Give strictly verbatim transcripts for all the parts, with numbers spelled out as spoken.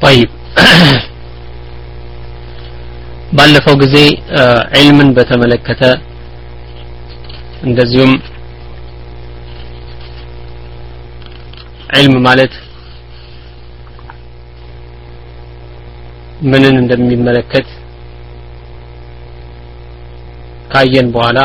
طيب ባለፈው ጊዜ ዒልምን በተመለከተ እንደዚሁም ዒልም ማለት ምንን እንደሚመለከት ካየን በኋላ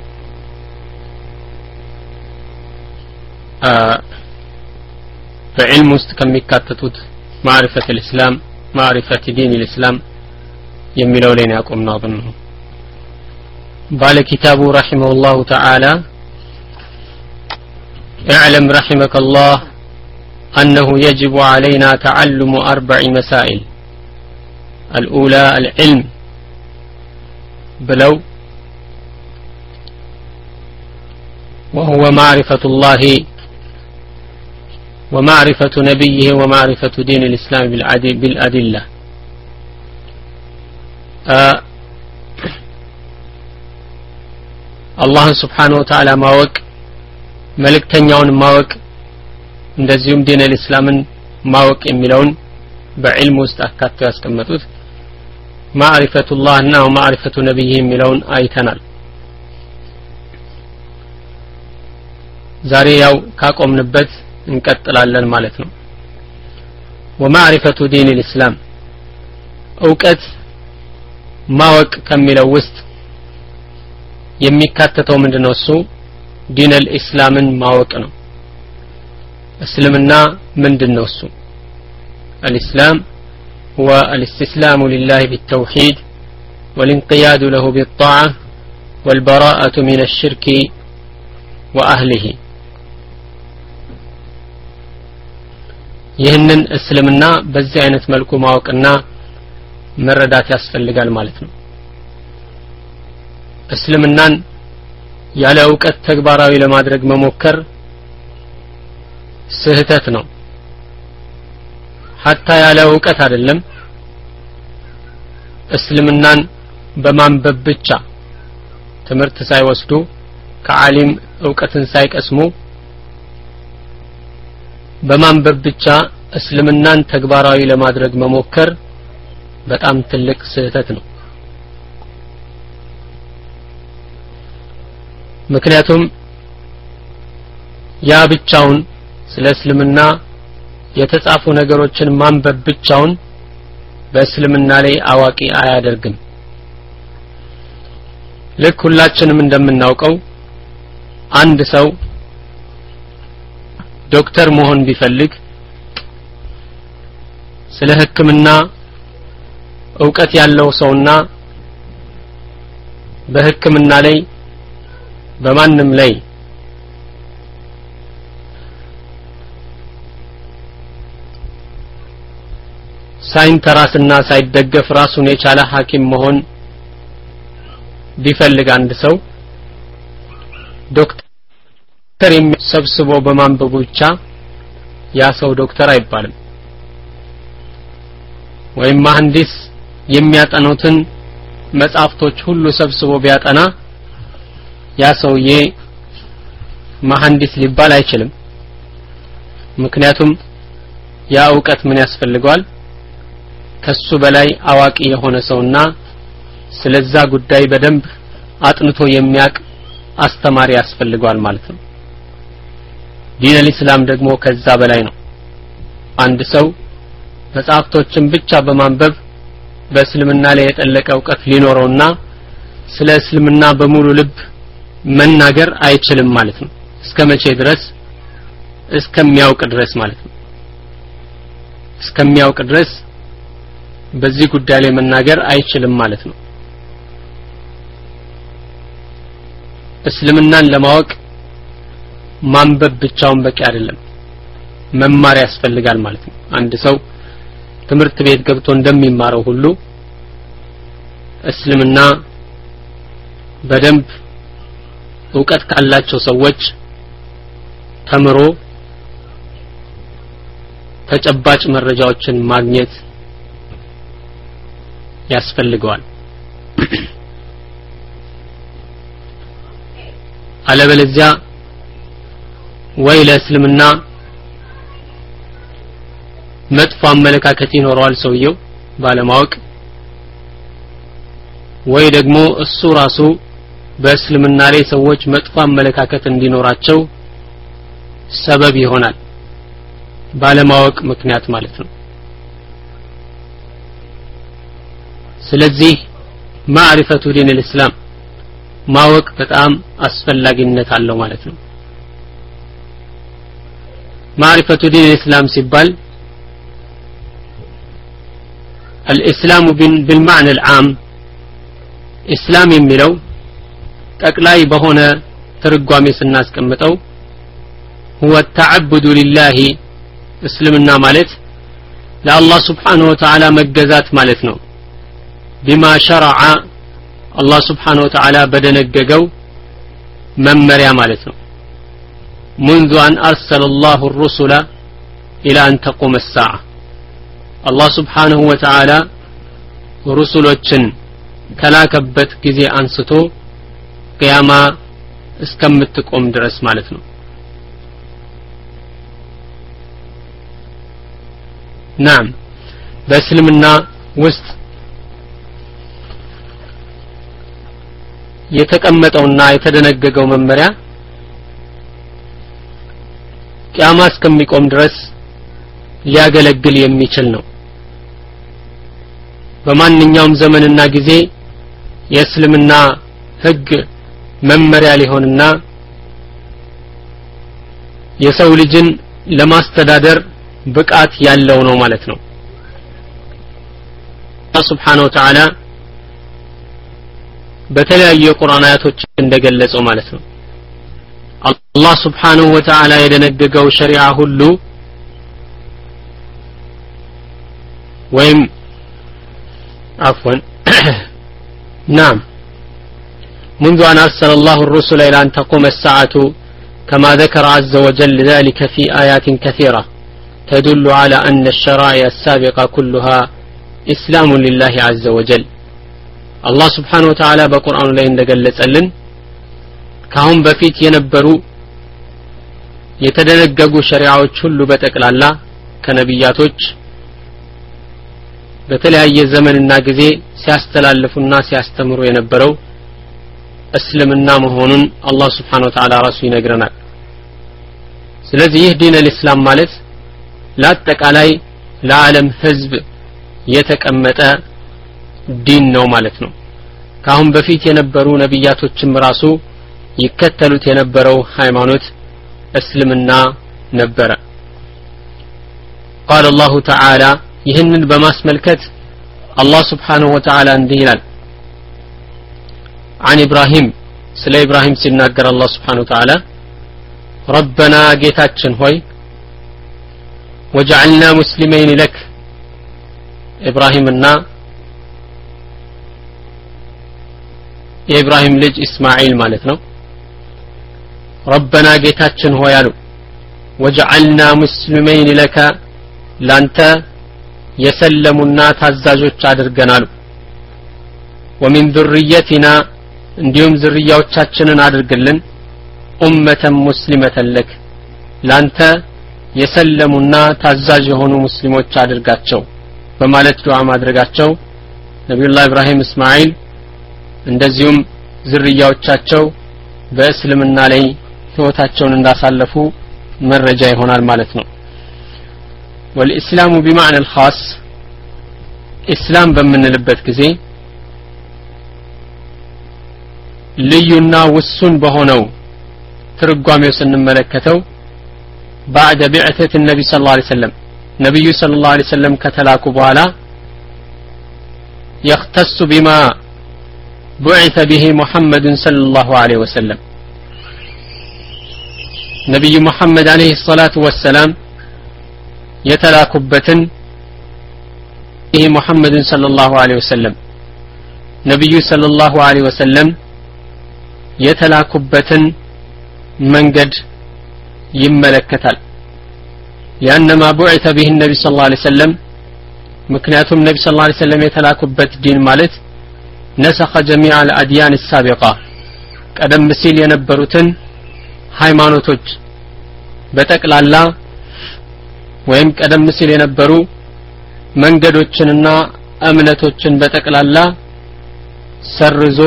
በዕልም ውስጥ ከሚካተቱት ማዕሪፈት الاسلام ማዕሪፈት ዲን الاسلام የሚለው ላይ ነው ያቆምነው አብነው ባለ ኪታቡ رحمه الله تعالى اعلم رحمك الله أنه يجب علينا تعلم أربع مسائل الأولى العلم بلو وهو معرفة الله ومعرفة نبيه ومعرفة دين الإسلام بالأدلة آه الله سبحانه وتعالى ማወቅ መልእክተኛውን ማወቅ እንደዚሁም ዲን الإسلامን ማወቅ የሚለውን በዕልም ውስጥ አካተው ያስቀመጡት معرفة الله እና معرفة نبيه የሚለውን አይተናል ዛሬ ያው ካቆምንበት እንቀጥላለን ማለት ነው ومعرفة دين الإسلام እውቀት ማወቅ ከሚለው ውስጥ የሚካተተው ምንድነው እሱ ዲን الإسلامን ማወቅ ነው እስልምና ምንድነው እሱ الإسلام هو الاستسلام لله بالتوحيد والانقياد له بالطاعة والبراءة من الشرك وأهله ይህንን እስልምና በዚህ አይነት መልኩ ማወቅና መረዳት ያስፈልጋል ማለት ነው እስልምናን ያለ ዕውቀት ተግባራዊ ለማድረግ መሞከር ስህተት ነው ሐታ ያለ ዕውቀት አይደለም እስልምናን በማንበብ ብቻ ትምህርት ሳይወስዱ ከዓሊም ዕውቀትን ሳይቀስሙ በማንበብ ብቻ እስልምናን ተግባራዊ ለማድረግ መሞከር በጣም ትልቅ ስህተት ነው ምክንያቱም ያ ብቻውን ስለ እስልምና የተጻፉ ነገሮችን ማንበብ ብቻውን በእስልምና ላይ አዋቂ አያደርግም ልክ ሁላችንም እንደምናውቀው አንድ ሰው ዶክተር መሆን ቢፈልግ ስለ ህክምና ዕውቀት ያለው ሰውና በህክምና ላይ በማንም ላይ ሳይንተራስና ሳይደገፍ ራሱን የቻለ ሐኪም መሆን ቢፈልግ አንድ ሰው ዶክተር የሚሰብስቦ በማንበቡ ብቻ ያ ሰው ዶክተር አይባልም ወይም መሐንዲስ የሚያጠኑትን መጻፍቶች ሁሉ ሰብስቦ ቢያጠና ያ ሰውዬ መሐንዲስ ሊባል አይችልም ምክንያቱም ያ ዕውቀት ምን ያስፈልገዋል ከሱ በላይ አዋቂ የሆነ ሰውና ስለዛ ጉዳይ በደንብ አጥንቶ የሚያቅ አስተማሪ ያስፈልገዋል ማለት ነው ዲን الإسلام ደግሞ ከዛ በላይ ነው አንድ ሰው መጻፍቶችን ብቻ በማንበብ በእስልምና ላይ የጠለቀ ዕውቀት ሊኖርውና ስለ እስልምና በሙሉ ልብ መናገር አይችልም ማለት ነው እስከመቼ ድረስ እስከሚያውቅ ድረስ ማለት ነው እስከሚያውቅ ድረስ በዚህ ጉዳይ ላይ መናገር አይችልም ማለት ነው እስልምናን ለማወቅ ማንበብ ብቻውን በቂ አይደለም መማር ያስፈልጋል ማለት ነው አንድ ሰው ትምህርት ቤት ገብቶ እንደሚማረው ሁሉ እስልምና በደንብ ዕውቀት ካላቸው ሰዎች ተምሮ ተጨባጭ መረጃዎችን ማግኘት ያስፈልገዋል አለበለዚያ ወይ ለእስልምና መጥፎ አመለካከት ይኖረዋል ሰውየው ባለማወቅ ወይ ደግሞ እሱ ራሱ በእስልምና ላይ ሰዎች መጥፎ አመለካከት እንዲኖራቸው ሰበብ ይሆናል ባለማወቅ ምክንያት ማለት ነው ስለዚህ ማዕሪፈቱ ዲን الاسلام ማወቅ በጣም አስፈላጊነት አለው ማለት ነው ማዕሪፈቱ ዲን الاسلام ሲባል الاسلام بالمعنى العام اسلام የሚለው ጠቅላይ በሆነ ትርጓሜ ስናስቀምጠው هو التعبد لله እስልምና ማለት ለአላህ Subhanahu Wa Ta'ala መገዛት ማለት ነው بما شرع الله سبحانه وتعالى بدنججو ممريا مالتنا منذ أن أرسل الله الرسل إلى أن تقوم الساعة الله سبحانه وتعالى رسلوچن كلاكبت ጊዜ አንስቶ قياما እስከምትቆም ድረስ ማለት ነው نعم በእስልምና ውስጥ የተቀመጠውና የተደነገገው መመሪያ ቂያማ እስከሚቆም ድረስ ሊያገለግል የሚችል ነው በማንኛውም ዘመንና ጊዜ የእስልምና ህግ መመሪያ ሊሆንና የሰው ልጅን ለማስተዳደር ብቃት ያለው ነው ማለት ነው አላህ Subhanahu Wa Ta'ala በተለያዩ የቁርአን አያቶች እንደገለጸው ማለት ነው አላህ Subhanahu Wa Ta'ala የደነገገው ሸሪዓ ሁሉ ወይም عفوا نعم منذ أن أرسل الله الرسل إلى أن تقوم الساعة كما ذكر عز وجل ذلك في آيات كثيرة تدل على أن الشرائع السابقة كلها إسلام لله عز وجل الله سبحانه وتعالى بقرآن ላይ እንደገለጸልን ካሁን በፊት የነበሩ የተደነገጉ ሸሪዓዎች ሁሉ በተቀላላ ከነብያቶች በተለያየ ዘመንና ጊዜ ሲያስተላልፉና ሲያስተምሩ የነበረው እስልምና መሆኑን አላህ Subhanahu Wa Ta'ala ራሱ ይነግረናል ስለዚህ ይህ ዲን الاسلام ማለት ለአጠቃላይ ለዓለም ህዝብ የተቀመጠ ዲን ነው ማለት ነው ካሁን በፊት የነበሩ ነብያቶችም ራሱ ይከተሉት የነበረው ሃይማኖት እስልምና ነበረ قال الله تعالى ይህንን በማስመልከት አላህ Subhanahu Wa Ta'ala እንዲህ ይላል عن ابراهيم ስለ ኢብራሂም ሲናገር አላህ Subhanahu Wa Ta'ala ربنا ጌታችን ሆይ وجعلنا مسلمين لك ኢብራሂምና የኢብራሂም ልጅ እስማኤል ማለት ነው ربنا ጌታችን ሆይ አሉ وجعلنا مسلمين لك ላንተ የሰለሙና ታዛዦች አድርገናል ومن ذريتنا እንዲሁም ዝርያዎቻችንን አድርግልን ኡመተ ሙስሊመተ ለክ ላንተ የሰለሙና ታዛዥ የሆኑ ሙስሊሞች አድርጋቸው በማለት ዱዓ ማድረጋቸው ነብዩላህ ኢብራሂም እስማኤል እንደዚሁም ዝርያዎቻቸው በእስልምና ላይ ህይወታቸውን እንዳሳለፉ መረጃ ይሆናል ማለት ነው والاسلام بمعنى الخاص اسلام በምንልበት ጊዜ ልዩና ውሱን በሆነው ትርጓሜው ስንመለከተው بعد بعثة النبي صلى الله عليه وسلم نبي صلى الله عليه وسلم ከተላኩ በኋላ يختص بما بعث به محمد صلى الله عليه وسلم نبي محمد عليه الصلاة والسلام የተላኩበትን ይሄ محمد صلى الله عليه وسلم نبي صلى الله عليه وسلم የተላኩበትን መንገድ ይመለከታል لأن ما بعث به النبي صلى الله عليه وسلم ምክንያቱም ነብዩ صلى الله عليه وسلم የተላኩበት ዲን ማለት نسخ جميع الأديان السابقة ቀደም ሲል የነበሩትን ሃይማኖቶች በተቀላላ ወይም ቀደም ሲል የነበሩ መንገዶችንና እምነቶችን በጠቅላላ ሰርዞ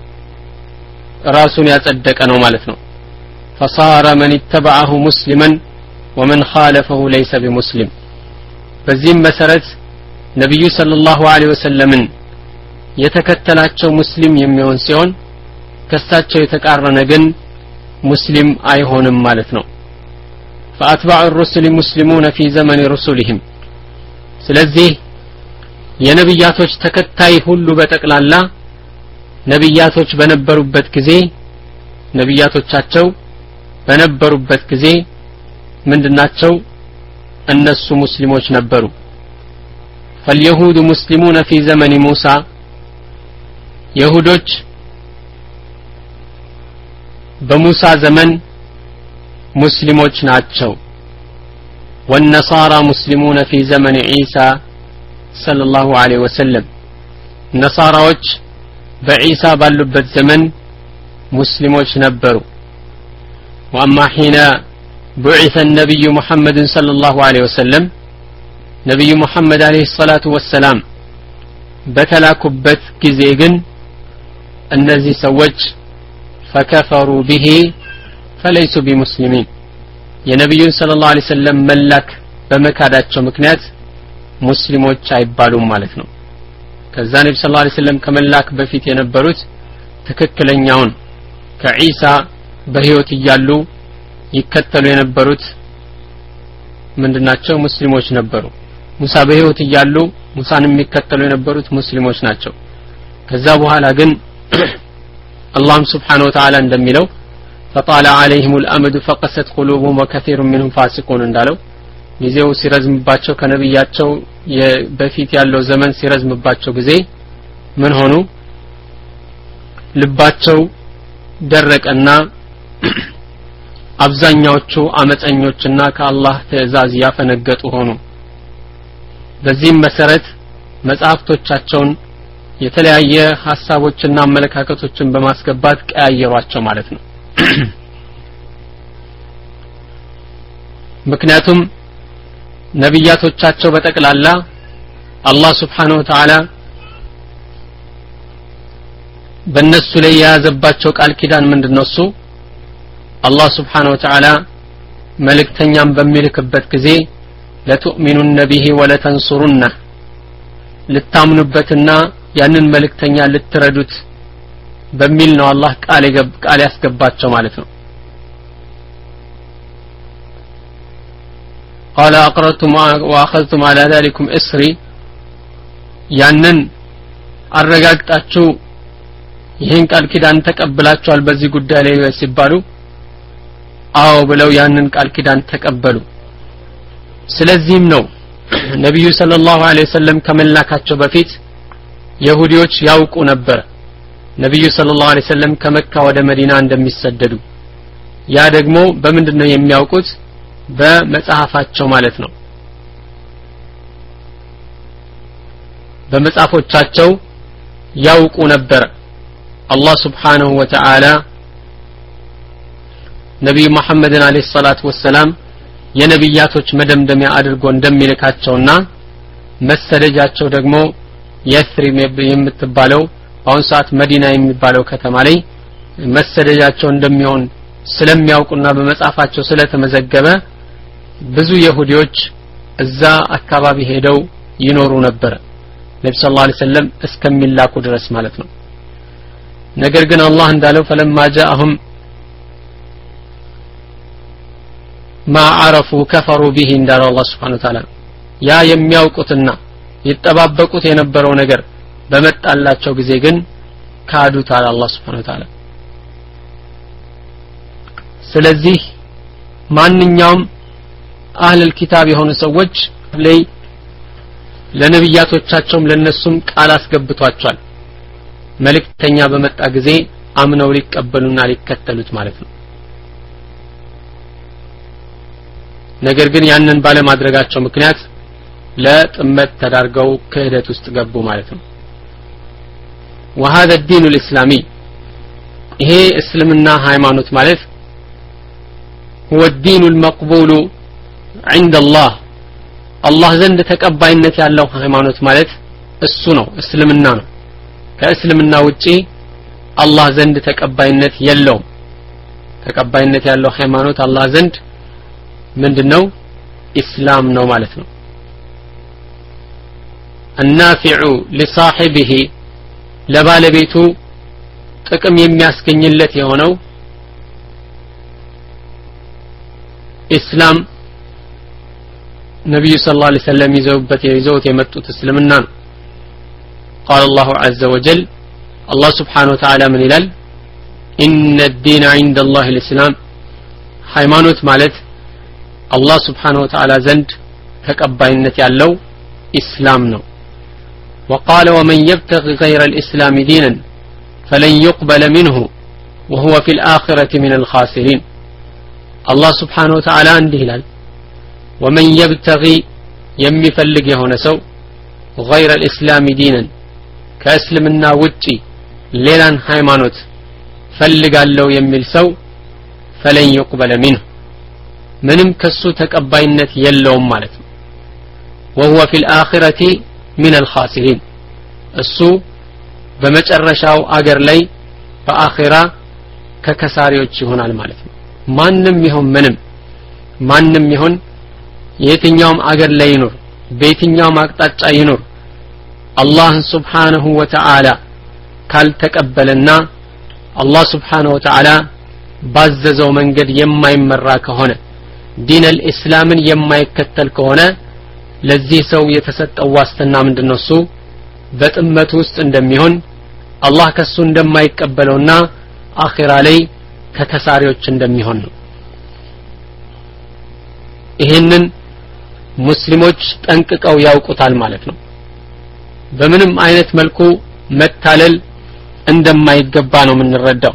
ራሱን ያጸደቀ ነው ማለት ነው فصار من اتبعه مسلما ومن خالفه ليس بمسلم በዚህም መሰረት ነብዩ ሰለላሁ ዐለይሂ ወሰለም የተከተላቸው ሙስሊም የሚሆን ሲሆን ከሳቸው የተቃረነ ግን ሙስሊም አይሆንም ማለት ነው فاتباع الرسل مسلمون في زمن رسلهم ስለዚህ የነብያቶች ተከታይ ሁሉ በጠቅላላ ነብያቶች በነበሩበት ጊዜ ነብያቶቻቸው በነበሩበት ጊዜ ምንድናቸው እነሱ ሙስሊሞች ነበሩ فاليهود مسلمون في زمن موسى يهودوች በሙሳ ዘመን ሙስሊሞች ናቸው والنصارى مسلمون في زمن عيسى صلى الله عليه وسلم نصاراዎች በዒሳ ባሉበት ዘመን ሙስሊሞች ነበሩ واما حين بعث النبي محمد صلى الله عليه وسلم نبي محمد عليه الصلاه والسلام በተላኩበት ጊዜ ግን እነዚህ ሰዎች فكفروا به فليسوا بمسلمين የነብዩ ሰለላሁ ዐለይሂ ወሰለም መላክ በመካዳቸው ምክንያት ሙስሊሞች አይባሉም ማለት ነው ከዛ ነብዩ ሰለላሁ ዐለይሂ ወሰለም ከመላክ በፊት የነበሩት ትክክለኛውን ከዒሳ በህይወት እያሉ ይከተሉ የነበሩት ምንድናቸው ሙስሊሞች ነበሩ ሙሳ በህይወት እያሉ ሙሳን የሚከተሉ የነበሩት ሙስሊሞች ናቸው ከዛ በኋላ ግን አላህ Subhanahu Wa Ta'ala እንደሚለው فطال عليهم الامد فقست قلوبهم وكثير منهم فاسقون እንዳለው ጊዜው ሲረዝምባቸው ከነብያቸው በፊት ያለው ዘመን ሲረዝምባቸው ጊዜ ምን ሆኑ ልባቸው ደረቀና አብዛኛዎቹ አመፀኞችና ከአላህ ትእዛዝ ያፈነገጡ ሆኑ በዚህም መሰረት መጻፍቶቻቸውን የተለያየ ሐሳቦችና አመለካከቶችን በማስገባት ቀያየሯቸው ማለት ነው ምክንያቱም ነብያቶቻቸው በተቀላላ አላህ Subhanahu Wa Ta'ala በእነሱ ላይ ያዘባቸው ቃል ኪዳን ምንድነው እሱ አላህ Subhanahu Wa Ta'ala መልእክተኛም በሚልክበት ጊዜ ለቱእሚኑነ ቢሂ ወለተንሱሩነ ልታምኑበትና ያንን መልእክተኛ ልትረዱት በሚል ነው አላህ ቃል ቃል ያስገባቸው ማለት ነው قال اقررتم واخذتم على ذلكم اسري ያንን አረጋግጣችሁ ይሄን ቃል ኪዳን ተቀበላችኋል በዚህ ጉዳይ ላይ ሲባሉ አዎ ብለው ያንን ቃል ኪዳን ተቀበሉ ስለዚህም ነው ነብዩ ሰለላሁ ዐለይሂ ወሰለም ከመላካቸው በፊት ይሁዲዎች ያውቁ ነበር ነብዩ ሰለላሁ ዐለይሂ ወሰለም ከመካ ወደ መዲና እንደሚሰደዱ ያ ደግሞ በመንድነው የሚያውቁት በመጽሐፋቸው ማለት ነው በመጽሐፎቻቸው ያውቁ ነበር አላህ Subhanahu Wa Ta'ala ነብዩ መሐመድን አለይሂ ሰላቱ ወሰለም የነብያቶች መደምደሚያ አድርጎ እንደሚልካቸውና መሰደጃቸው ደግሞ የስሪም የምትባለው አሁን ሰዓት መዲና የሚባለው ከተማ ላይ መሰደጃቸው እንደሚሆን ስለሚያውቁና በመጻፋቸው ስለተመዘገበ ብዙ ይሁዲዎች እዛ አካባቢ ሄደው ይኖሩ ነበር ነብዩ ሰለላሁ ዐለይሂ ወሰለም እስከሚላኩ ድረስ ማለት ነው ነገር ግን አላህ እንዳለው فلما جاءهم ما عرفوا كفروا به እንዳለው አላህ Subhanahu Wa Ta'ala ያ የሚያውቁትና ይተባበቁት የነበረው ነገር በመጣላቸው ጊዜ ግን ካዱት አለ አላህ Subhanahu Wa Ta'ala ስለዚህ ማንኛውም አህለል ኪታብ የሆኑ ሰዎች ላይ ለነብያቶቻቸውም ለነሱም ቃል አስገብቷቸዋል መልእክተኛ በመጣ ጊዜ አምነው ሊቀበሉና ሊከተሉት ማለት ነው ነገር ግን ያንን ባለማድረጋቸው ምክንያት ለጥመት ተዳርገው ክህደት ውስጥ ገቡ ማለት ነው وهذا الدين الاسلامي ይሄ እስልምና ሃይማኖት ማለት هو الدين المقبول عند الله አላህ ዘንድ ተቀባይነት ያለው ሃይማኖት ማለት እሱ ነው እስልምና ነው ከእስልምና ውጪ አላህ ዘንድ ተቀባይነት የለውም ተቀባይነት ያለው ሃይማኖት አላህ ዘንድ ምንድነው ኢስላም ነው ማለት ነው النافع لصاحبه ለባለቤቱ ጥቅም የሚያስገኝለት የሆነው ኢስላም ነብዩ ሰለላሁ ዐለይሂ ወሰለም ይዘውበት ይዘውት የመጡት እስልምና ነው قال الله عز وجل الله سبحانه وتعالى من ይላል إن الدين عند الله الإسلام ሃይማኖት ማለት الله سبحانه وتعالى ዘንድ ተቀባይነት ያለው ኢስላም ነው وقال ومن يبتغي غير الإسلام دينا فلن يقبل منه وهو في الآخرة من الخاسرين الله سبحانه وتعالى እንዲህ ይላል ومن يبتغي የሚፈልግ የሆነ ሰው غير الإسلام دينا ከእስልምና ውጪ ሌላን ሃይማኖት ፈልጋለው የሚል ሰው فلن يقبل منه ምንም ከሱ ተቀባይነት የለውም ማለት ነው وهو في الآخرة من الخاسرين እሱ በመጨረሻው አገር ላይ በአኺራ ከከሳሪዎች ይሆናል ማለት ነው ማንንም ይሁን ምንም ማንንም ይሁን የትኛውም አገር ላይ ይኖር በየትኛውም አቅጣጫ ይኖር አላህ Subhanahu Wa Ta'ala ካልተቀበለና አላህ Subhanahu Wa Ta'ala ባዘዘው መንገድ የማይመራ ከሆነ ዲን አልእስላምን የማይከተል ከሆነ ለዚህ ሰው የተሰጠው ዋስትና ምንድነው እሱ በጥመት ውስጥ እንደሚሆን አላህ ከሱ እንደማይቀበለውና አኺራ ላይ ከከሳሪዎች እንደሚሆን ነው ይሄንን ሙስሊሞች ጠንቅቀው ያውቁታል ማለት ነው በምንም አይነት መልኩ መታለል እንደማይገባ ነው የምንረዳው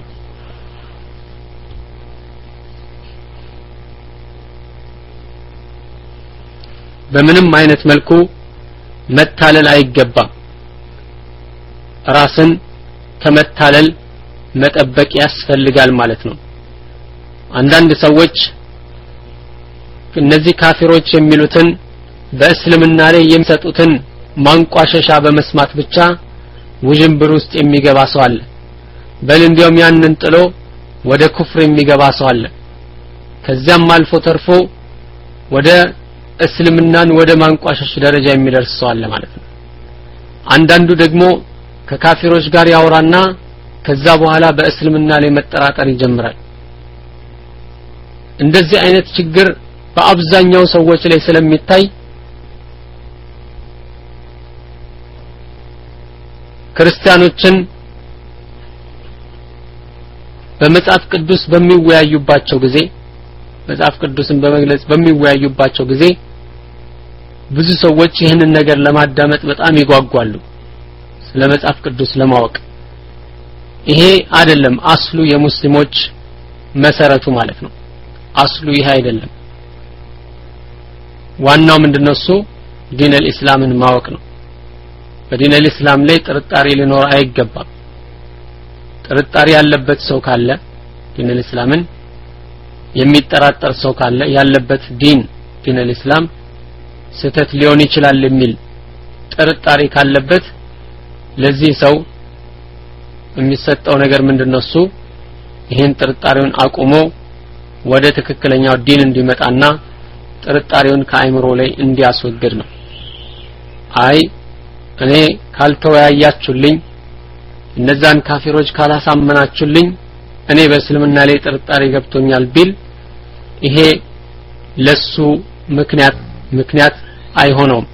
በምንም አይነት መልኩ መታለል አይገባም ራስን ከመታለል መጠበቅ ያስፈልጋል ማለት ነው አንዳንድ ሰዎች እነዚህ ካፊሮች የሚሉትን በእስልምና ላይ የሚሰጡትን ማንቋሸሻ በመስማት ብቻ ውጅንብር ውስጥ የሚገባ ሰው አለ በል እንዲያውም ያንን ጥሎ ወደ ኩፍር የሚገባ ሰው አለ ከዚያም አልፎ ተርፎ ወደ እስልምናን ወደ ማንቋሸሽ ደረጃ የሚደርስ ሰው አለ ማለት ነው አንዳንዱ ደግሞ ከካፊሮች ጋር ያወራና ከዛ በኋላ በእስልምና ላይ መጠራጠር ይጀምራል እንደዚህ አይነት ችግር በአብዛኛው ሰዎች ላይ ስለሚታይ ክርስቲያኖችን በመጽሐፍ ቅዱስ በሚወያዩባቸው ጊዜ መጽሐፍ ቅዱስን በመግለጽ በሚወያዩባቸው ጊዜ ብዙ ሰዎች ይህንን ነገር ለማዳመጥ በጣም ይጓጓሉ ስለ መጽሐፍ ቅዱስ ለማወቅ ይሄ አይደለም አስሉ የሙስሊሞች መሰረቱ ማለት ነው አስሉ ይሄ አይደለም ዋናው ምንድነው እሱ ዲን አልእስላምን ማወቅ ነው በዲን አልእስላም ላይ ጥርጣሬ ሊኖር አይገባም ጥርጣሬ ያለበት ሰው ካለ ዲን አልእስላምን የሚጠራጠር ሰው ካለ ያለበት ዲን ዲን አልእስላም ስተት ሊሆን ይችላል የሚል ጥርጣሬ ካለበት ለዚህ ሰው የሚሰጠው ነገር ምንድነው እሱ ይሄን ጥርጣሬውን አቁሞ ወደ ትክክለኛው ዲን እንዲመጣና ጥርጣሬውን ከአይምሮ ላይ እንዲያስወግድ ነው አይ እኔ ካልተወያያችሁልኝ እነዛን ካፊሮች ካላሳመናችሁልኝ እኔ በእስልምና ላይ ጥርጣሬ ገብቶኛል ቢል ይሄ ለሱ ምክንያት ምክንያት አይሆነውም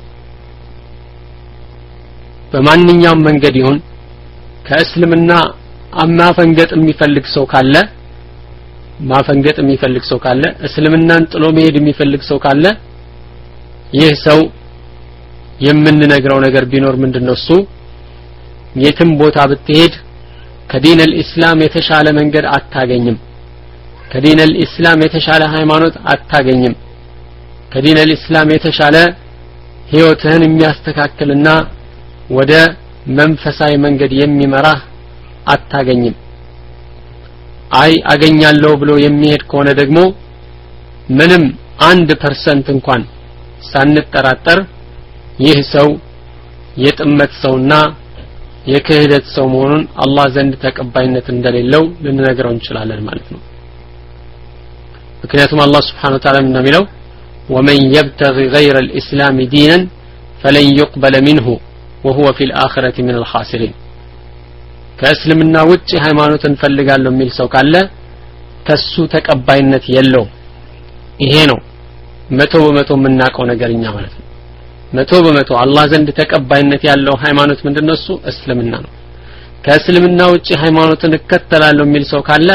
በማንኛውም መንገድ ይሁን ከእስልምና ማፈንገጥ የሚፈልግ ሰው ካለ ማፈንገጥ የሚፈልግ ሰው ካለ እስልምናን ጥሎ መሄድ የሚፈልግ ሰው ካለ ይህ ሰው የምንነግረው ነገር ቢኖር ምንድነው እሱ የትም ቦታ ብትሄድ ከዲን አልእስላም የተሻለ መንገድ አታገኝም ከዲን አልእስላም የተሻለ ሃይማኖት አታገኝም ከዲን አልእስላም የተሻለ ህይወትህን የሚያስተካክልና ወደ መንፈሳዊ መንገድ የሚመራህ አታገኝም አይ አገኛለሁ ብሎ የሚሄድ ከሆነ ደግሞ ምንም አንድ ፐርሰንት እንኳን ሳንጠራጠር ይህ ሰው የጥመት ሰውና የክህደት ሰው መሆኑን አላህ ዘንድ ተቀባይነት እንደሌለው ልንነግረው እንችላለን ማለት ነው ምክንያቱም አላህ Subhanahu Wa Ta'ala እንደሚለው ومن يبتغي غير الإسلام دينا فلن يقبل منه وهو في الآخرة من الخاسرين ከእስልምና ውጪ ሃይማኖትን ፈልጋለሁ የሚል ሰው ካለ ከሱ ተቀባይነት የለው ይሄ ነው መቶ በመቶ የምናውቀው ነገርኛ ማለት ነው መቶ በመቶ አላህ ዘንድ ተቀባይነት ያለው ሃይማኖት ምንድነው እሱ እስልምና ነው ከእስልምና ውጪ ሃይማኖትን እከተላለሁ የሚል ሰው ካለ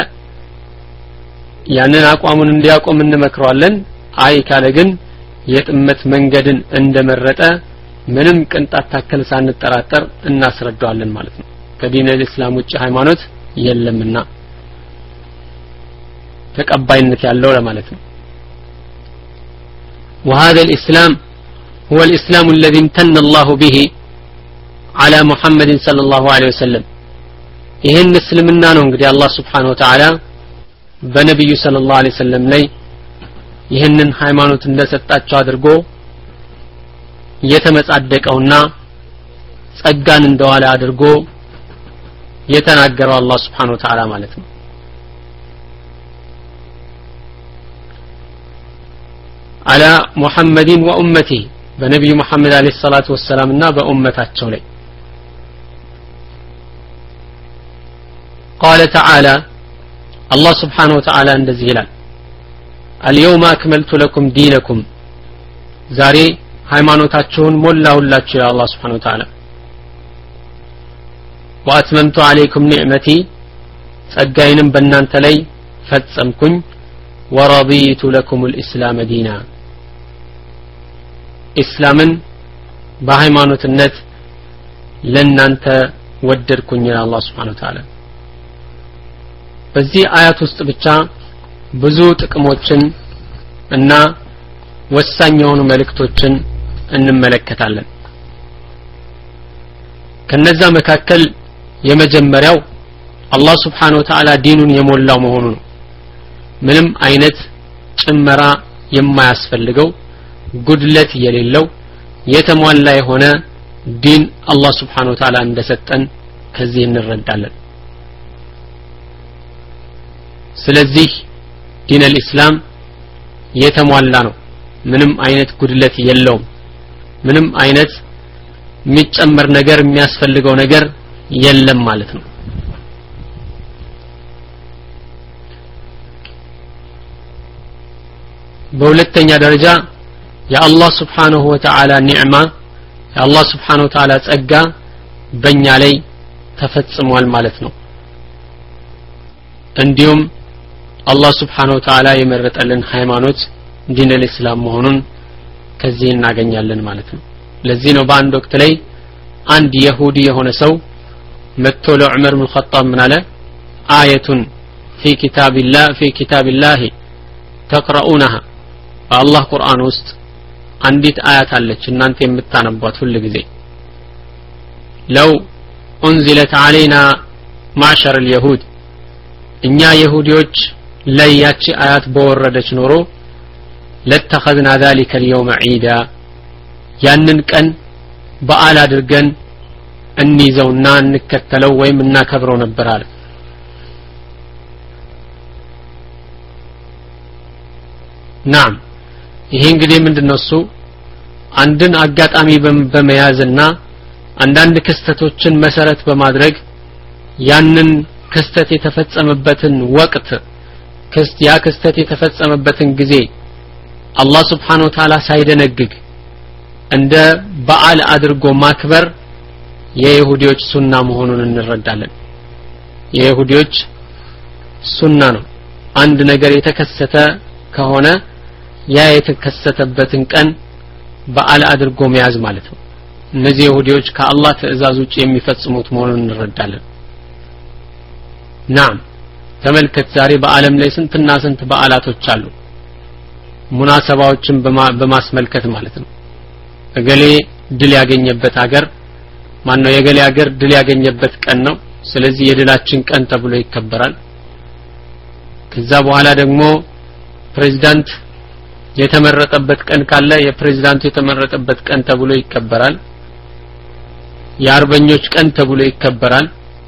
ያንን አቋሙን እንዲያቆም እንመክረዋለን አይ ካለ ግን የጥመት መንገድን እንደመረጠ ምንም ቅንጣት ታከል ሳንጠራጠር እናስረዳዋለን ማለት ነው ከዲን الاسلام ውጪ ሃይማኖት የለምና ተቀባይነት ያለው ለማለት ነው وهذا الاسلام هو الاسلام الذي امتن الله به على محمد صلى الله عليه وسلم ይሄን እስልምና ነው እንግዲህ አላህ Subhanahu Wa Ta'ala በነብዩ ሰለላሁ ዐለይሂ ወሰለም ላይ ይሄንን ሃይማኖት እንደሰጣቸው አድርጎ የተመጻደቀውና ጸጋን እንደዋለ አድርጎ የተናገረው አላህ Subhanahu Wa Ta'ala ማለት ነው على محمد وامته بنبي محمد عليه الصلاه والسلام እና በኡመታቸው ላይ قال تعالى الله سبحانه وتعالى እንደዚህ ይላል اليوم اكملت لكم دينكم ዛሬ ሃይማኖታችሁን ሞላሁላችሁ ያ አላህ Subhanahu Wa Ta'ala واتممت عليكم نعمتي ጸጋዬንም በእናንተ ላይ ፈጸምኩኝ ورضيت لكم الاسلام دينا اسلامن በሃይማኖትነት ለእናንተ ወደድኩኝ ያ አላህ Subhanahu Wa Ta'ala በዚህ አያት ውስጥ ብቻ ብዙ ጥቅሞችን እና ወሳኝ የሆኑ መልእክቶችን እንመለከታለን ከነዛ መካከል የመጀመሪያው አላህ Subhanahu Wa Ta'ala ዲኑን የሞላው መሆኑ ነው ምንም አይነት ጭመራ የማያስፈልገው ጉድለት የሌለው የተሟላ የሆነ ዲን አላህ Subhanahu Wa Ta'ala እንደሰጠን ከዚህ እንረዳለን ስለዚህ ዲን الاسلام የተሟላ ነው ምንም አይነት ጉድለት የለውም ምንም አይነት የሚጨመር ነገር የሚያስፈልገው ነገር የለም ማለት ነው በሁለተኛ ደረጃ የአላህ Subhanahu Wa Ta'ala ኒዕማ የአላህ Subhanahu Wa Ta'ala ጸጋ በእኛ ላይ ተፈጽሟል ማለት ነው እንዲሁም አላህ Subhanahu Wa Ta'ala የመረጠልን ሃይማኖት ዲን الاسلام መሆኑን ከዚህ እናገኛለን ማለት ነው ለዚህ ነው በአንድ ወቅት ላይ አንድ ይሁዲ የሆነ ሰው መጥቶ ለዑመር ኢብኑ ኸጣብ ምን አለ አያቱን في كتاب الله في كتاب الله تقرؤونها በአላህ ቁርአን ውስጥ አንዲት አያት አለች እናንተ የምታነቧት ሁሉ ጊዜ لو انزلت علينا معشر اليهود እኛ ይሁዲዎች ላይ ያቺ አያት በወረደች ኖሮ لاتخذنا ذلك اليوم عيدا ያንን ቀን በዓል አድርገን እንይዘውና እንከተለው ወይም እናከብረው ነበር አለ ናም ይሄ እንግዲህ ምንድነው እሱ አንድን አጋጣሚ በመያዝና አንዳንድ ክስተቶችን መሰረት በማድረግ ያንን ክስተት የተፈጸመበትን ወቅት ክስት ያ ክስተት የተፈጸመበትን ጊዜ አላህ Subhanahu Wa Ta'ala ሳይደነግግ እንደ በዓል አድርጎ ማክበር የይሁዲዎች ሱና መሆኑን እንረዳለን የይሁዲዎች ሱና ነው አንድ ነገር የተከሰተ ከሆነ ያ የተከሰተበትን ቀን በዓል አድርጎ መያዝ ማለት ነው እነዚህ ይሁዲዎች ከአላህ ትእዛዝ ውጪ የሚፈጽሙት መሆኑን እንረዳለን ናም ተመልከት ዛሬ በአለም ላይ ስንትና ስንት በዓላቶች አሉ ሙናሰባዎችን በማስመልከት ማለት ነው እገሌ ድል ያገኘበት ሀገር ማን ነው የገሌ ሀገር ድል ያገኘበት ቀን ነው ስለዚህ የድላችን ቀን ተብሎ ይከበራል ከዛ በኋላ ደግሞ ፕሬዝዳንት የተመረጠበት ቀን ካለ የፕሬዝዳንቱ የተመረጠበት ቀን ተብሎ ይከበራል የአርበኞች ቀን ተብሎ ይከበራል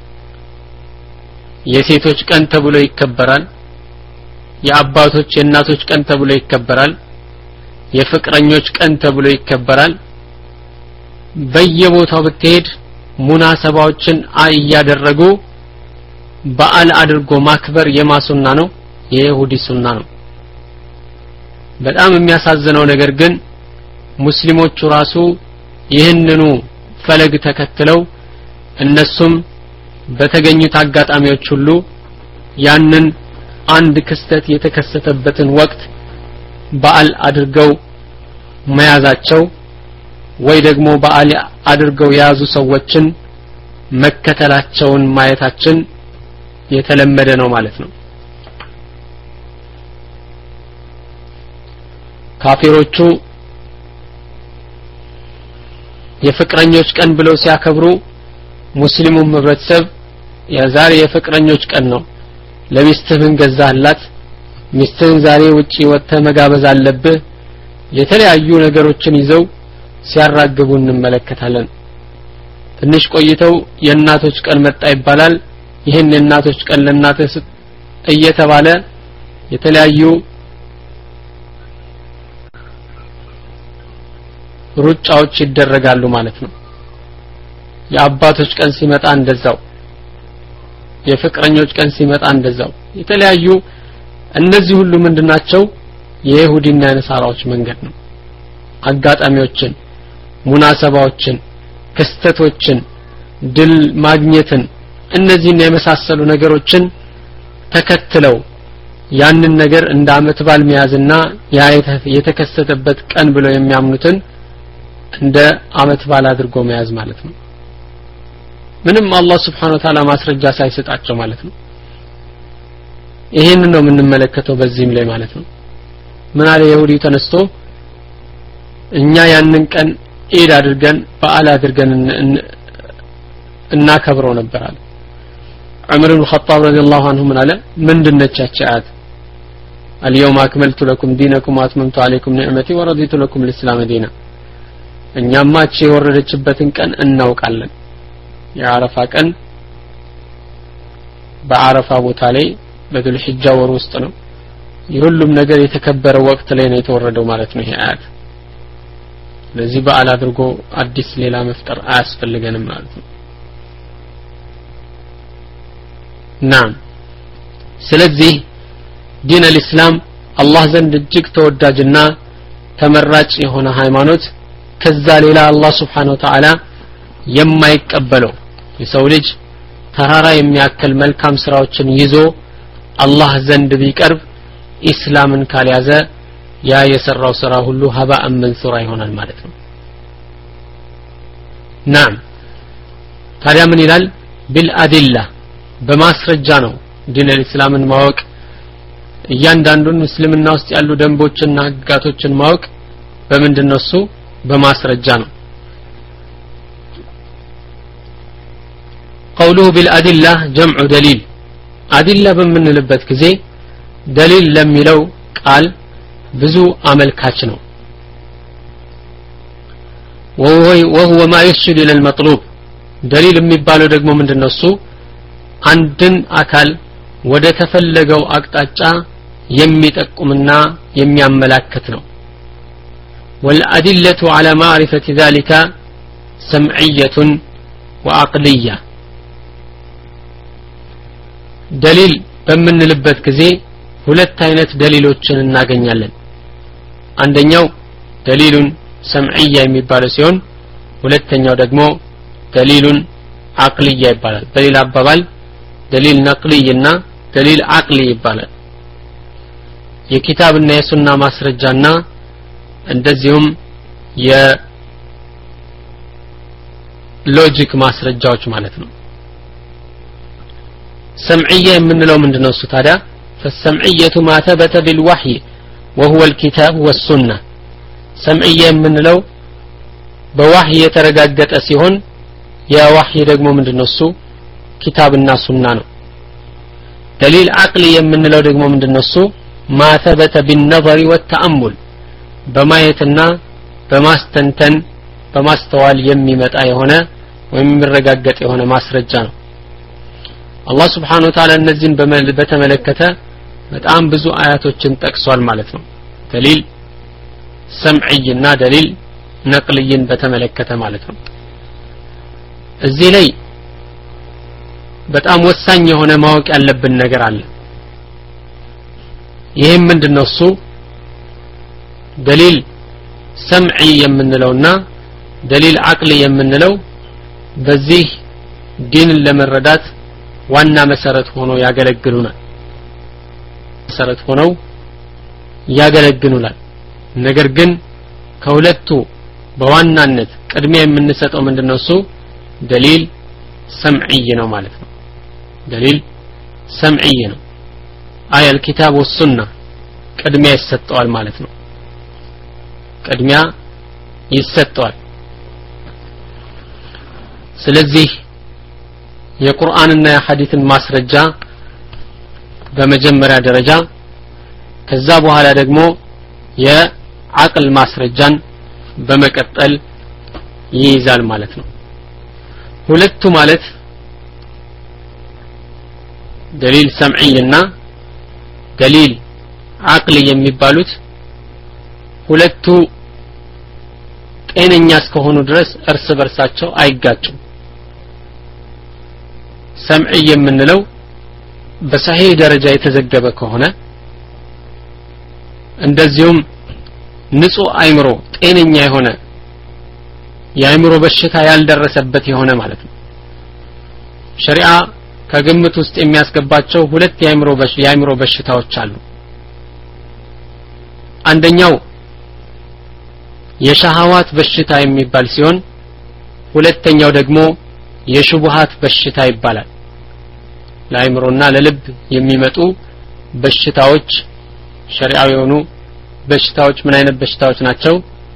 የሴቶች ቀን ተብሎ ይከበራል የአባቶች የእናቶች ቀን ተብሎ ይከበራል የፍቅረኞች ቀን ተብሎ ይከበራል በየቦታው ብትሄድ ሙናሰባዎችን አያደረጉ በዓል አድርጎ ማክበር የማሱና ነው የይሁዲ ሱና ነው በጣም የሚያሳዝነው ነገር ግን ሙስሊሞቹ ራሱ ይህንኑ ፈለግ ተከትለው እነሱም በተገኙት አጋጣሚዎች ሁሉ ያንን አንድ ክስተት የተከሰተበትን ወቅት በዓል አድርገው መያዛቸው ወይ ደግሞ በዓል አድርገው ያዙ ሰዎችን መከተላቸውን ማየታችን የተለመደ ነው ማለት ነው ካፊሮቹ የፍቅረኞች ቀን ብለው ሲያከብሩ ሙስሊሙም ህብረተሰብ የዛሬ የፍቅረኞች ቀን ነው ለሚስትህ ምን ገዛህላት ሚስትህን ዛሬ ውጪ ወጥተ መጋበዝ አለብህ የተለያዩ ነገሮችን ይዘው ሲያራግቡ እንመለከታለን ትንሽ ቆይተው የእናቶች ቀን መጣ ይባላል ይሄን የእናቶች ቀን ለእናትህ እየተባለ የተለያዩ ሩጫዎች ይደረጋሉ ማለት ነው የአባቶች ቀን ሲመጣ እንደዛው የፍቅረኞች ቀን ሲመጣ እንደዛው የተለያዩ እነዚህ ሁሉ ምንድናቸው የይሁዲና የነሳራዎች መንገድ ነው አጋጣሚዎችን ሙናሰባዎችን ክስተቶችን ድል ማግኘትን እነዚህና የመሳሰሉ ነገሮችን ተከትለው ያንን ነገር እንደ አመት ባል መያዝና ያ የተከሰተበት ቀን ብለው የሚያምኑትን እንደ አመት ባል አድርጎ መያዝ ማለት ነው ምንም አላህ Subhanahu Wa Ta'ala ማስረጃ ሳይሰጣቸው ማለት ነው ይሄን ነው የምንመለከተው በዚህም ላይ ማለት ነው ምን አለ ይሁዲ ተነስቶ እኛ ያንን ቀን ኢድ አድርገን በዓል አድርገን እናከብረው ነበር አለ ዑመር ኢብኑ ኸጣብ ረዲየላሁ ዐንሁ ምን አለ ምንድነቻቻት اليوم اكملت لكم دينكم واتممت عليكم نعمتي ورضيت لكم الاسلام دينا እኛማ እቺ የወረደችበትን ቀን እናውቃለን የአረፋ ቀን በአረፋ ቦታ ላይ በዱል ሒጃ ወር ውስጥ ነው የሁሉም ነገር የተከበረ ወቅት ላይ ነው የተወረደው ማለት ነው ይሄ አያት ለዚህ በዓል አድርጎ አዲስ ሌላ መፍጠር አያስፈልገንም ማለት ነው ናም ስለዚህ ዲን الاسلام አላህ ዘንድ እጅግ ተወዳጅና ተመራጭ የሆነ ሃይማኖት ከዛ ሌላ አላህ Subhanahu Wa Ta'ala የማይቀበለው የሰው ልጅ ተራራ የሚያከል መልካም ስራዎችን ይዞ አላህ ዘንድ ቢቀርብ ኢስላምን ካልያዘ ያ የሰራው ስራ ሁሉ ሀባአን መንሱራ ይሆናል ማለት ነው ናም ታዲያ ምን ይላል ቢልአዲላ በማስረጃ ነው ዲን الاسلامን ማወቅ እያንዳንዱን ሙስሊምና ውስጥ ያሉ ደንቦችና ህግጋቶችን ማወቅ በመንደነው እሱ በማስረጃ ነው قوله بالأدلة جمع دليل أدلة በምንልበት ጊዜ دليل ለሚለው ቃል ብዙ አመልካች ነው وهو وهو ما يرشد الى المطلوب دليل የሚባለው ደግሞ ምንድነው እሱ አንድን አካል ወደ ተፈለገው አቅጣጫ የሚጠቁምና የሚያመላክት ነው والأدلة على معرفة ذلك سمعية وعقلية دليل በምንልበት ጊዜ ሁለት አይነት ደሊሎችን እናገኛለን አንደኛው ደሊሉን ሰምዕያ የሚባለው ሲሆን ሁለተኛው ደግሞ ደሊሉን አቅልያ ይባላል በሌላ አባባል ደሊል ነቅልይና ደሊል አቅሊ ይባላል የኪታብና የሱና ማስረጃና እንደዚሁም የሎጂክ ማስረጃዎች ማለት ነው ሰምዕያ የምንለው ምንድነው እሱ ታዲያ فالسمعية ما ثبت بالوحي وهو الكتاب والسنة سمعية የምንለው በወህይ የተረጋገጠ ሲሆን ያ ወህይ ደግሞ ምንድነው እሱ ኪታብና ሱና ነው دليل عقلي የምንለው ደግሞ ምንድነው እሱ ما ثبت بالنظر والتأمل በማየትና በማስተንተን በማስተዋል የሚመጣ የሆነ ወይም የሚረጋገጥ የሆነ ማስረጃ ነው አላህ Subhanahu Wa Ta'ala እነዚህን በተመለከተ በጣም ብዙ አያቶችን ጠቅሷል ማለት ነው ደሊል ሰምዒና ደሊል ነቅልይን በተመለከተ ማለት ነው እዚህ ላይ በጣም ወሳኝ የሆነ ማወቅ ያለብን ነገር አለ ይሄም ምንድነው እሱ ደሊል ሰምዒ የምንለውና ደሊል አቅሊ የምንለው በዚህ ዲንን ለመረዳት ዋና መሰረት ሆኖ ያገለግሉናል መሰረት ሆነው ያገለግሉናል ነገር ግን ከሁለቱ በዋናነት ቅድሚያ የምንሰጠው ምንድነው እሱ ደሊል ሰምዒ ነው ማለት ነው ደሊል ሰምዒ ነው አያል ኪታብ ወሱና ቅድሚያ ይሰጠዋል ማለት ነው ቅድሚያ ይሰጠዋል ስለዚህ የቁርአንና የሐዲስን ማስረጃ በመጀመሪያ ደረጃ ከዛ በኋላ ደግሞ የአቅል ማስረጃን በመቀጠል ይይዛል ማለት ነው ሁለቱ ማለት ደሊል ሰምዒና ደሊል አቅሊ የሚባሉት ሁለቱ ጤነኛ እስከሆኑ ድረስ እርስ በርሳቸው አይጋጩም ሰምዒ የምንለው በሰሂህ ደረጃ የተዘገበ ከሆነ እንደዚሁም ንጹህ አይምሮ ጤነኛ የሆነ የአይምሮ በሽታ ያልደረሰበት የሆነ ማለት ነው ሸሪዓ ከግምት ውስጥ የሚያስገባቸው ሁለት የአይምሮ በሽ የአይምሮ በሽታዎች አሉ አንደኛው የሻሃዋት በሽታ የሚባል ሲሆን ሁለተኛው ደግሞ የሽቡሃት በሽታ ይባላል ለአይምሮና ለልብ የሚመጡ በሽታዎች ሸሪዓዊ የሆኑ በሽታዎች ምን አይነት በሽታዎች ናቸው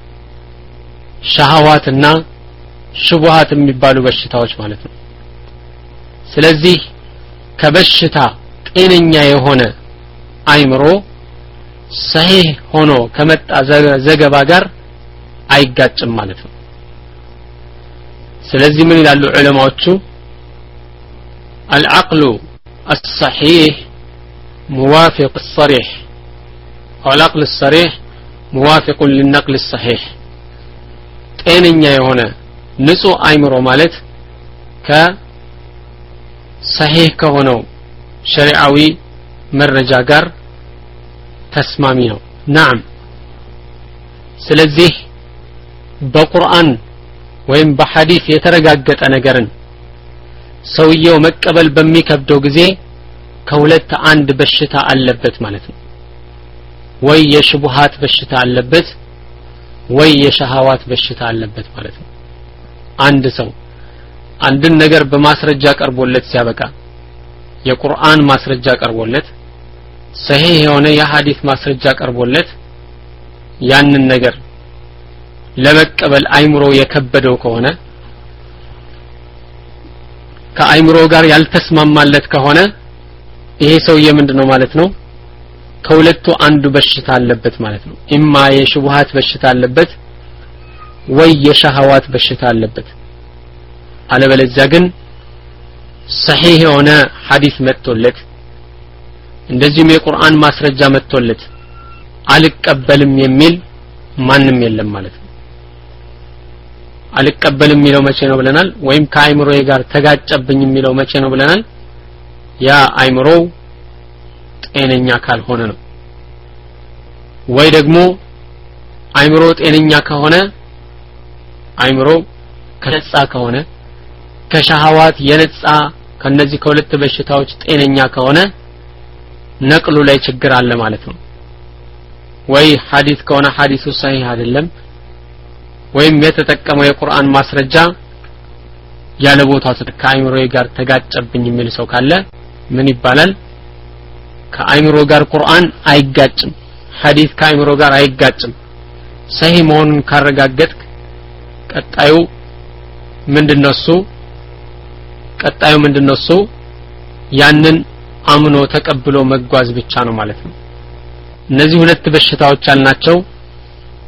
ሻሃዋትና ሽቡሃት የሚባሉ በሽታዎች ማለት ነው ስለዚህ ከበሽታ ጤነኛ የሆነ አይምሮ ሰሂህ ሆኖ ከመጣ ዘገባ ጋር አይጋጭም ማለት ነው ስለዚህ ምን ይላሉ ዑለማዎቹ العقل الصحيح موافق الصريح أو العقل الصريح موافق للنقل الصحيح ጤነኛ የሆነ ንጹህ አይምሮ ማለት ከሰሂህ ከሆነው ሸሪዓዊ መረጃ ጋር ተስማሚ ነው نعم ስለዚህ በቁርአን ወይም በሐዲስ የተረጋገጠ ነገርን ሰውየው መቀበል በሚከብደው ጊዜ ከሁለት አንድ በሽታ አለበት ማለት ነው ወይ የሽቡሃት በሽታ አለበት ወይ የሻሃዋት በሽታ አለበት ማለት ነው አንድ ሰው አንድን ነገር በማስረጃ ቀርቦለት ሲያበቃ የቁርአን ማስረጃ ቀርቦለት ሰሂህ የሆነ የሐዲስ ማስረጃ ቀርቦለት ያንን ነገር ለመቀበል አይምሮ የከበደው ከሆነ ከአይምሮ ጋር ያልተስማማለት ከሆነ ይሄ ሰውዬ ምንድነው ማለት ነው ከሁለቱ አንዱ በሽታ አለበት ማለት ነው ኢማ የሽቡሃት በሽታ አለበት ወይ የሻሃዋት በሽታ አለበት አለበለዚያ ግን ሰሂህ የሆነ ሐዲስ መጥቶለት እንደዚህም የቁርአን ማስረጃ መጥቶለት አልቀበልም የሚል ማንም የለም ማለት ነው አልቀበልም የሚለው መቼ ነው ብለናል ወይም ከአይምሮዬ ጋር ተጋጨብኝ የሚለው መቼ ነው ብለናል ያ አይምሮ ጤነኛ ካልሆነ ነው ወይ ደግሞ አይምሮ ጤነኛ ከሆነ አይምሮ ከነጻ ከሆነ ከሻሃዋት የነጻ ከነዚህ ከሁለት በሽታዎች ጤነኛ ከሆነ ነቅሉ ላይ ችግር አለ ማለት ነው ወይ ሐዲስ ከሆነ ሐዲሱ ሰሂህ አይደለም ወይም የተጠቀመው የቁርአን ማስረጃ ያለ ቦታው ከአይምሮዬ ጋር ተጋጨብኝ የሚል ሰው ካለ ምን ይባላል ከአይምሮ ጋር ቁርአን አይጋጭም ሐዲስ ከአይምሮ ጋር አይጋጭም ሰሂህ መሆኑን ካረጋገጥክ ቀጣዩ ምንድነው እሱ ቀጣዩ ምንድነው እሱ ያንን አምኖ ተቀብሎ መጓዝ ብቻ ነው ማለት ነው እነዚህ ሁለት በሽታዎች አልናቸው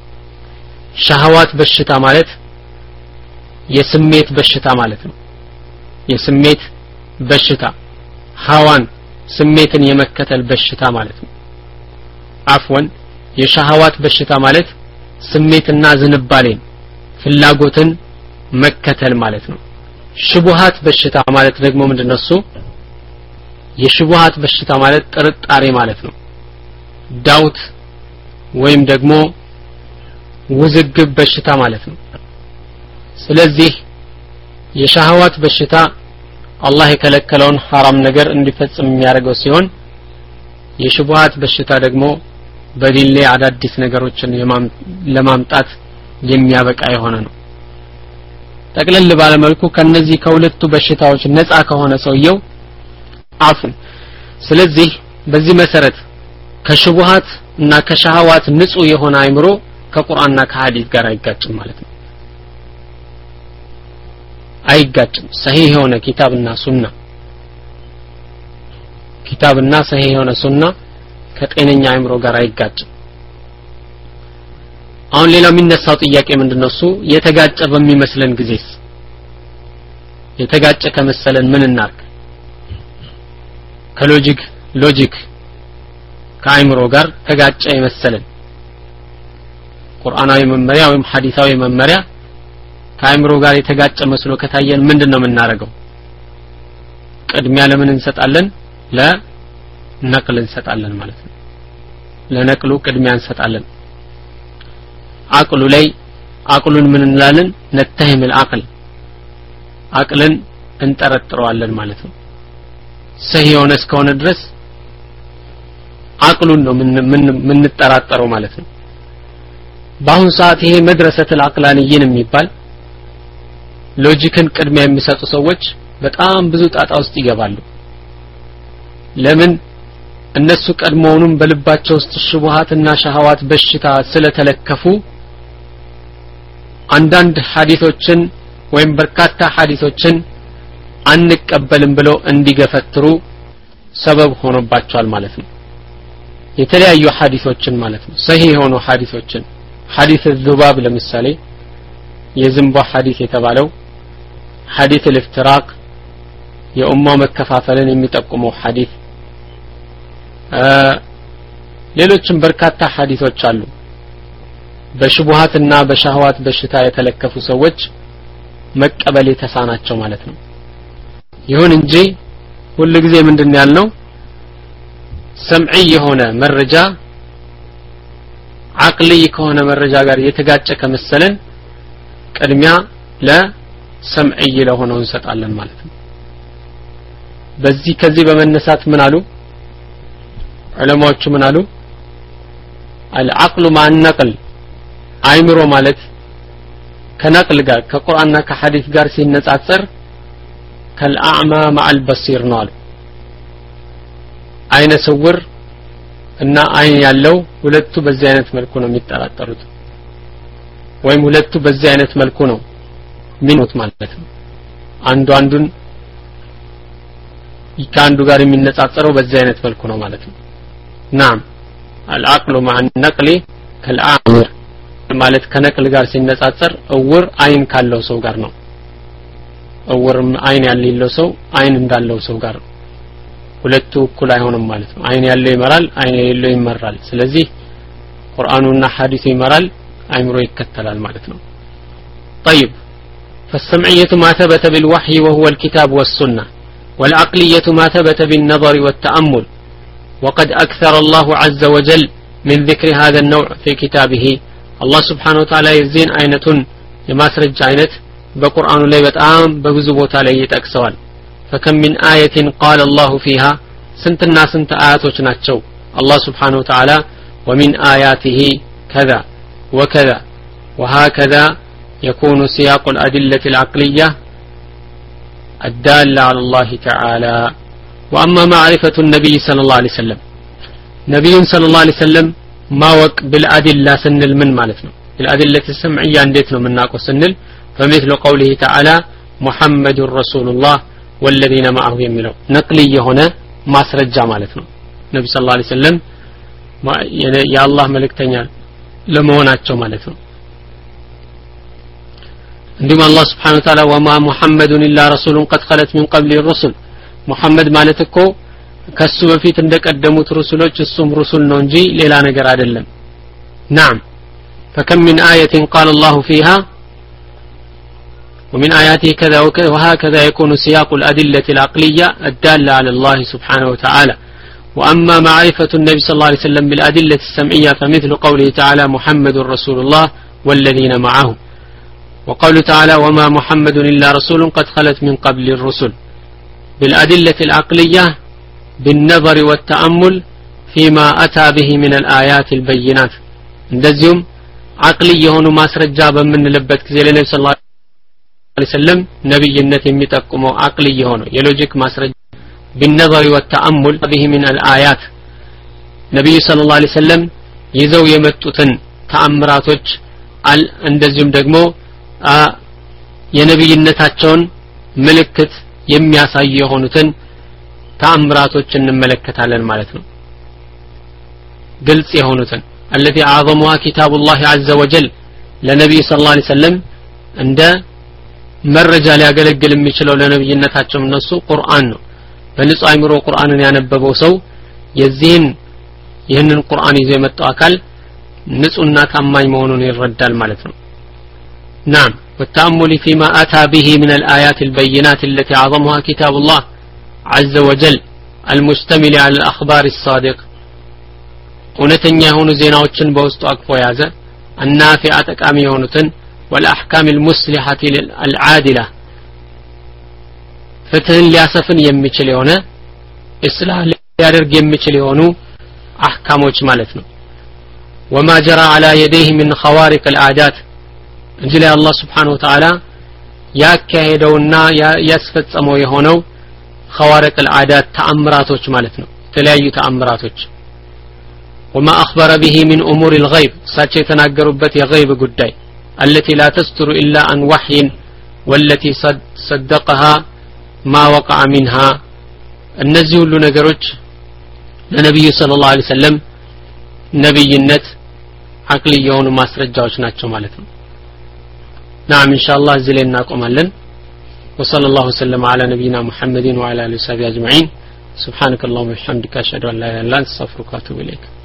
ሸህዋት በሽታ ማለት የስሜት በሽታ ማለት ነው የስሜት በሽታ ሐዋን ስሜትን የመከተል በሽታ ማለት ነው አፍወን የሸህዋት በሽታ ማለት ስሜትና ዝንባሌን ፍላጎትን መከተል ማለት ነው ሽቡሃት በሽታ ማለት ደግሞ ምንድነው እሱ የሽቡሃት በሽታ ማለት ጥርጣሬ ማለት ነው ዳውት ወይም ደግሞ ውዝግብ በሽታ ማለት ነው ስለዚህ የሸህዋት በሽታ አላህ የከለከለውን حرام ነገር እንዲፈጽም የሚያደርገው ሲሆን የሽቡሃት በሽታ ደግሞ በዲን ላይ አዳዲስ ነገሮችን ለማምጣት የሚያበቃ የሆነ ነው ጠቅለል ባለ መልኩ ከነዚህ ከሁለቱ በሽታዎች ነፃ ከሆነ ሰውየው አፍን ስለዚህ በዚህ መሰረት ከሽቡሃት እና ከሸህዋት ንጹህ የሆነ አይምሮ ከቁርአንና ከሐዲስ ጋር አይጋጭም ማለት ነው አይጋጭም ሰሂህ የሆነ ኪታብና ሱና ኪታብና ሰሂህ የሆነ ሱና ከጤነኛ አይምሮ ጋር አይጋጭም አሁን ሌላው የሚነሳው ጥያቄ ምንድነው እሱ የተጋጨ በሚመስለን ጊዜስ የተጋጨ ከመሰለን ምን እናርግ ከሎጂክ ሎጂክ ከአይምሮ ጋር ተጋጨ የመሰለን ቁርአናዊ መመሪያ ወይም ሐዲሳዊ መመሪያ ከአይምሮ ጋር የተጋጨ መስሎ ከታየን ምንድነው የምናረገው ቅድሚያ ለምን እንሰጣለን ለነቅል እንሰጣለን ማለት ነው ለነቅሉ ቅድሚያ እንሰጣለን አቅሉ ላይ አቅሉን ምን እንላለን ነተህም العقل አቅልን እንጠረጥረዋለን ማለት ነው ሰሂህ የሆነ እስከሆነ ድረስ አቅሉን ነው ምን ምን እንጠራጠረው ማለት ነው በአሁን ሰዓት ይሄ መድረሰተል አቅላንይን የሚባል ሎጂክን ቅድሚያ የሚሰጡ ሰዎች በጣም ብዙ ጣጣ ውስጥ ይገባሉ ለምን እነሱ ቀድሞውንም በልባቸው ውስጥ ሽቡሃትና ሸህዋት በሽታ ስለተለከፉ አንዳንድ ሐዲሶችን ወይም በርካታ ሐዲሶችን አንቀበልም ብለው እንዲገፈትሩ ሰበብ ሆኖባቸዋል ማለት ነው የተለያዩ ሐዲሶችን ማለት ነው ሰሂህ የሆኑ ሐዲሶችን ሐዲስ الذباب ለምሳሌ የዝንቧ ሐዲስ የተባለው ሐዲስ الافتراق የኡማው መከፋፈልን የሚጠቁመው ሐዲስ ሌሎችም በርካታ ሐዲሶች አሉ በሽቡሃትና በሸህዋት በሽታ የተለከፉ ሰዎች መቀበል የተሳናቸው ማለት ነው ይሁን እንጂ ሁሉ ጊዜ ምንድነው ያልነው ሰምዒ የሆነ መረጃ አቅሊ ከሆነ መረጃ ጋር የተጋጨ ከመሰለን ቅድሚያ ለሰምዒ ለሆነው እንሰጣለን ማለት ነው በዚህ ከዚህ በመነሳት ምን አሉ ዑለማዎቹ ምን አሉ العقل مع النقل አይምሮ ማለት ከነቅል ጋር ከቁርአንና ከሐዲስ ጋር ሲነጻጸር ከልአዕማ مع البصير ነው አሉ አይነ ስውር እና አይን ያለው ሁለቱ በዚህ አይነት መልኩ ነው የሚጠራጠሩት ወይም ሁለቱ በዚህ አይነት መልኩ ነው ሚኖት ማለት ነው አንዱ አንዱን ይካንዱ ጋር የሚነጻጸረው በዚህ አይነት መልኩ ነው ማለት ነው نعم العقل مع النقل كالأعمى ማለት ከነቅል ጋር ሲነጻጸር እውር አይን ካለው ሰው ጋር ነው እውር አይን ያለው ሰው አይን እንዳለው ሰው ጋር ሁለቱ እኩል አይሆንም ማለት ነው አይን ያለው ይመራል አይን የሌለው ይመራል ስለዚህ ቁርአኑና ሐዲሱ ይመራል አይምሮ ይከተላል ማለት ነው طيب فالسمعية ما ثبت بالوحي وهو الكتاب والسنة والعقلية ما ثبت بالنظر والتأمل وقد أكثر الله عز وجل من ذكر هذا النوع في كتابه الله سبحانه وتعالى يزين عينة يماسرج عينة بقرآن لي بتعام بغزبوت عليه يتأكسوال فكم من آية قال الله فيها سنت الناس سنت آيات وشناتشو الله سبحانه وتعالى ومن آياته كذا وكذا وهكذا يكون سياق الأدلة العقلية الدالة على الله تعالى وأما معرفة النبي صلى الله عليه وسلم نبي صلى الله عليه وسلم ما وق بالأدلة سنل من مالتنا بالأدلة السمعية عندنا من ناقص سنل فمثل قوله تعالى محمد رسول الله والذين معه يملون نقلية هنا ما سرجع مالتنا النبي صلى الله عليه وسلم ما يا الله ملك تنيال لما هناتشو مالتنا عندما الله سبحانه وتعالى وما محمد إلا رسول قد خلت من قبل الرسل محمد مالتكو كسو بفيت እንደቀደሙት رسولوች እሱም رسول ነው እንጂ ሌላ ነገር አይደለም نعم فكم من آية قال الله فيها ومن آياته كذا وهكذا يكون سياق الأدلة العقلية الدالة على الله سبحانه وتعالى وأما معرفة النبي صلى الله عليه وسلم بالأدلة السمعية فمثل قوله تعالى محمد رسول الله والذين معه وقوله تعالى وما محمد إلا رسول قد خلت من قبل الرسل بالأدلة العقلية بالنظر والتأمل فيما أتى به من الآيات البينات እንደዚሁም عقلي የሆኑ ማስረጃ በመንለበት ጊዜ ለነብዩ ሰለላሁ ዐለይሂ ወሰለም ነብይነት የሚጠቁመው عقلي የሆነው የሎጂክ ማስረጃ بالنظر والتأمل به من الآيات ነብዩ ሰለላሁ ዐለይሂ ወሰለም ይዘው የመጡትን ተአምራቶች እንደዚሁም ደግሞ የነብይነታቸውን ምልክት የሚያሳዩ የሆኑትን ተአምራቶች እንመለከታለን ማለት ነው ግልጽ የሆኑትን الذي اعظمها كتاب الله عز وجل ለነብዩ ሰለላሁ ዐለይሂ ወሰለም እንደ መረጃ ሊያገለግል የሚችለው ለነብይነታቸው እነሱ ቁርአን ነው በንጹህ አይምሮ ቁርአንን ያነበበው ሰው የዚህን ይህንን ቁርአን ይዞ የመጣው አካል ንጹህና ታማኝ መሆኑን ይረዳል ማለት ነው نعم والتأمل فيما أتى به من الآيات البينات التي أعظمها كتاب الله عز وجل المشتمل على الأخبار الصادق እውነተኛ የሆኑ ዜናዎችን በውስጡ አቅፎ ያዘ النافعة ጠቃሚ የሆኑትን والأحكام المصلحة العادلة ፍትህን ሊያሰፍን የሚችል የሆነ እስላህ ሊያደርግ የሚችል የሆኑ አህካሞች ማለት ነው وما جرى على يديه من خوارق العادات እንጂ ላይ አላህ Subhanahu Wa Ta'ala ያካሄደውና ያስፈጸመው የሆነው خوارق العادات ተአምራቶች ማለት ነው የተለያዩ ተአምራቶች وما أخبر به من أمور الغيب ساتشي تناقربت يغيب قداي التي لا تستر إلا عن وحي والتي صدقها ما وقع منها النزي اللي نقرج لنبي صلى الله عليه وسلم نبي النت عقلي يون ما سرجاوش ناتشو مالتهم نعم إن شاء الله زلنا قمالن وصلى الله وسلم على نبينا محمد وعلى آله وصحبه أجمعين سبحانك اللهم وبحمدك أشهد أن لا إله إلا أنت أستغفرك وأتوب إليك